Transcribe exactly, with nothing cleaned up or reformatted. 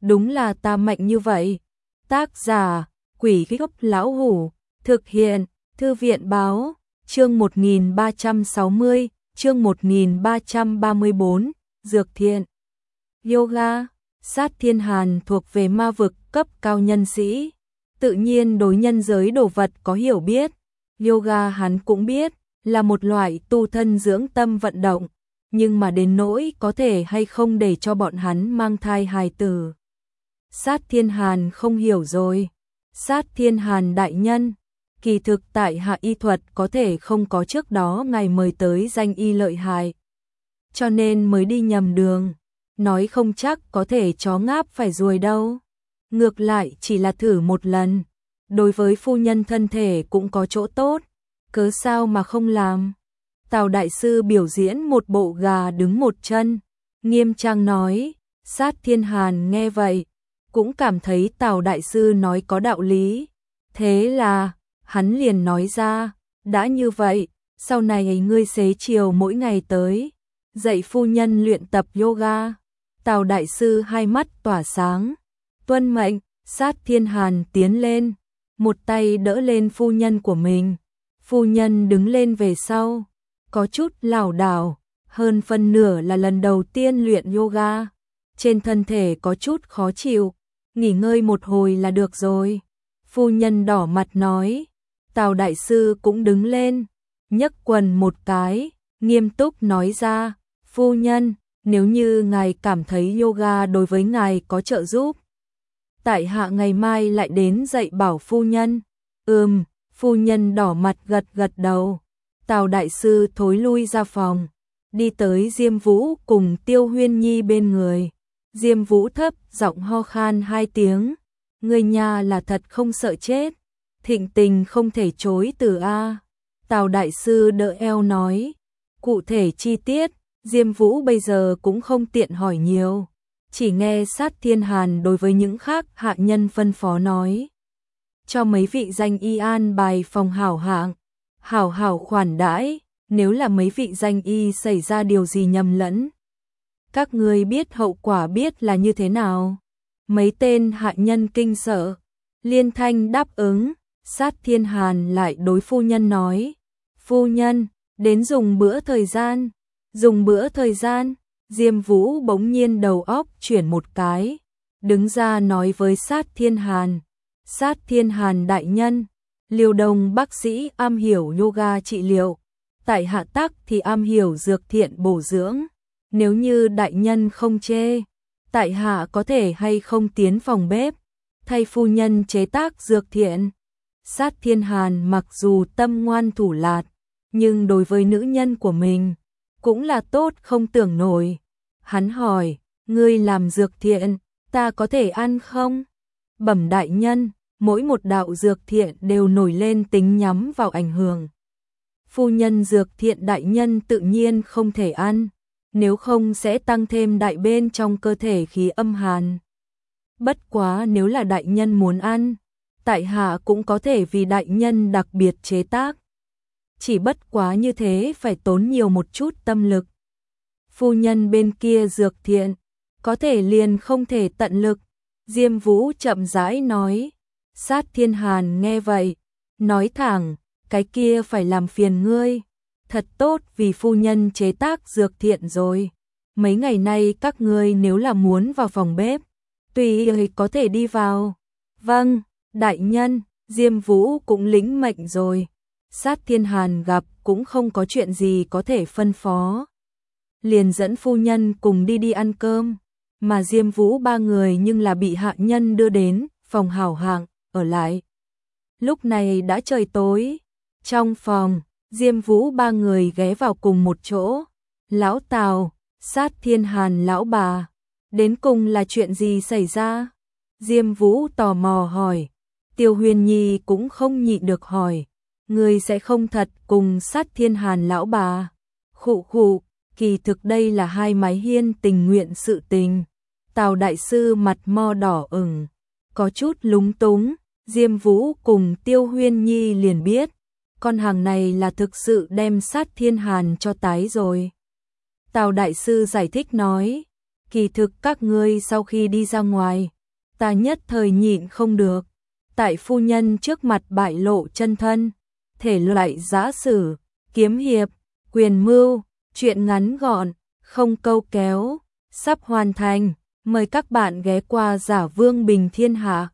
đúng là ta mạnh như vậy. Tác giả, Quỷ Gốc Lão Hủ, thực hiện, Thư viện Báo, chương một nghìn ba trăm sáu mươi, chương một nghìn ba trăm ba mươi tư, Dược Thiện. Yoga, Sát Thiên Hàn thuộc về ma vực cấp cao nhân sĩ, tự nhiên đối nhân giới đồ vật có hiểu biết. Yoga hắn cũng biết, là một loại tu thân dưỡng tâm vận động, nhưng mà đến nỗi có thể hay không để cho bọn hắn mang thai hài tử. Sát Thiên Hàn không hiểu rồi. Sát Thiên Hàn đại nhân, kỳ thực tại hạ y thuật có thể không có trước đó ngài mời tới danh y lợi hại, cho nên mới đi nhầm đường, nói không chắc có thể chó ngáp phải ruồi đâu. Ngược lại chỉ là thử một lần, đối với phu nhân thân thể cũng có chỗ tốt, cớ sao mà không làm. Tào đại sư biểu diễn một bộ gà đứng một chân, nghiêm trang nói. Sát Thiên Hàn nghe vậy, cũng cảm thấy Tào đại sư nói có đạo lý. Thế là, hắn liền nói ra, đã như vậy, sau này ngươi xế chiều mỗi ngày tới, dạy phu nhân luyện tập yoga. Tào đại sư hai mắt tỏa sáng, tuân mệnh. Sát Thiên Hàn tiến lên, một tay đỡ lên phu nhân của mình. Phu nhân đứng lên về sau, có chút lảo đảo, hơn phân nửa là lần đầu tiên luyện yoga, trên thân thể có chút khó chịu, nghỉ ngơi một hồi là được rồi. Phu nhân đỏ mặt nói. Tào đại sư cũng đứng lên, nhấc quần một cái, nghiêm túc nói ra, phu nhân, nếu như ngài cảm thấy yoga đối với ngài có trợ giúp, tại hạ ngày mai lại đến dạy bảo phu nhân. Ừm, phu nhân đỏ mặt gật gật đầu. Tào đại sư thối lui ra phòng, đi tới Diêm Vũ cùng Tiêu Huyên Nhi bên người. Diêm Vũ thấp giọng ho khan hai tiếng, người nhà là thật không sợ chết, thịnh tình không thể chối từ a. Tào đại sư đỡ eo nói, cụ thể chi tiết, Diêm Vũ bây giờ cũng không tiện hỏi nhiều, chỉ nghe Sát Thiên Hàn đối với những khác hạ nhân phân phó nói, cho mấy vị danh y an bài phòng hảo hạng, hảo hảo khoản đãi, nếu là mấy vị danh y xảy ra điều gì nhầm lẫn, các ngươi biết hậu quả biết là như thế nào. Mấy tên hạ nhân kinh sợ, liên thanh đáp ứng. Sát Thiên Hàn lại đối phu nhân nói, phu nhân, đến dùng bữa thời gian. Dùng bữa thời gian. Diêm Vũ bỗng nhiên đầu óc chuyển một cái, đứng ra nói với Sát Thiên Hàn, Sát Thiên Hàn đại nhân, Liêu Đông bác sĩ am hiểu yoga trị liệu, tại hạ tắc thì am hiểu dược thiện bổ dưỡng, nếu như đại nhân không chê, tại hạ có thể hay không tiến phòng bếp, thay phu nhân chế tác dược thiện. Sát Thiên Hàn mặc dù tâm ngoan thủ lạt, nhưng đối với nữ nhân của mình, cũng là tốt không tưởng nổi. Hắn hỏi, ngươi làm dược thiện, ta có thể ăn không? Bẩm đại nhân, mỗi một đạo dược thiện đều nổi lên tính nhắm vào ảnh hưởng. Phu nhân dược thiện đại nhân tự nhiên không thể ăn, nếu không sẽ tăng thêm đại bên trong cơ thể khí âm hàn. Bất quá nếu là đại nhân muốn ăn, tại hạ cũng có thể vì đại nhân đặc biệt chế tác. Chỉ bất quá như thế phải tốn nhiều một chút tâm lực. Phu nhân bên kia dược thiện, có thể liền không thể tận lực. Diêm Vũ chậm rãi nói. Sát Thiên Hàn nghe vậy, nói thẳng, cái kia phải làm phiền ngươi. Thật tốt vì phu nhân chế tác dược thiện rồi. Mấy ngày nay các ngươi nếu là muốn vào phòng bếp, tùy ý có thể đi vào. Vâng, đại nhân, Diêm Vũ cũng lĩnh mệnh rồi. Sát Thiên Hàn gặp cũng không có chuyện gì có thể phân phó, liền dẫn phu nhân cùng đi đi ăn cơm, mà Diêm Vũ ba người nhưng là bị hạ nhân đưa đến phòng hảo hạng ở lại. Lúc này đã trời tối, trong phòng, Diêm Vũ ba người ghé vào cùng một chỗ. Lão Tào, Sát Thiên Hàn lão bà, đến cùng là chuyện gì xảy ra? Diêm Vũ tò mò hỏi. Tiêu Huyền Nhi cũng không nhịn được hỏi, ngươi sẽ không thật cùng Sát Thiên Hàn lão bà? Khụ khụ, kỳ thực đây là hai mái hiên tình nguyện sự tình. Tào đại sư mặt mo đỏ ửng, có chút lúng túng. Diêm Vũ cùng Tiêu Huyên Nhi liền biết, con hàng này là thực sự đem Sát Thiên Hàn cho tái rồi. Tào đại sư giải thích nói, Kỳ thực các ngươi sau khi đi ra ngoài, ta nhất thời nhịn không được, tại phu nhân trước mặt bại lộ chân thân, thể loại giã sử, kiếm hiệp, quyền mưu, chuyện ngắn gọn, không câu kéo, sắp hoàn thành, mời các bạn ghé qua Giả Vương Bình Thiên Hạ.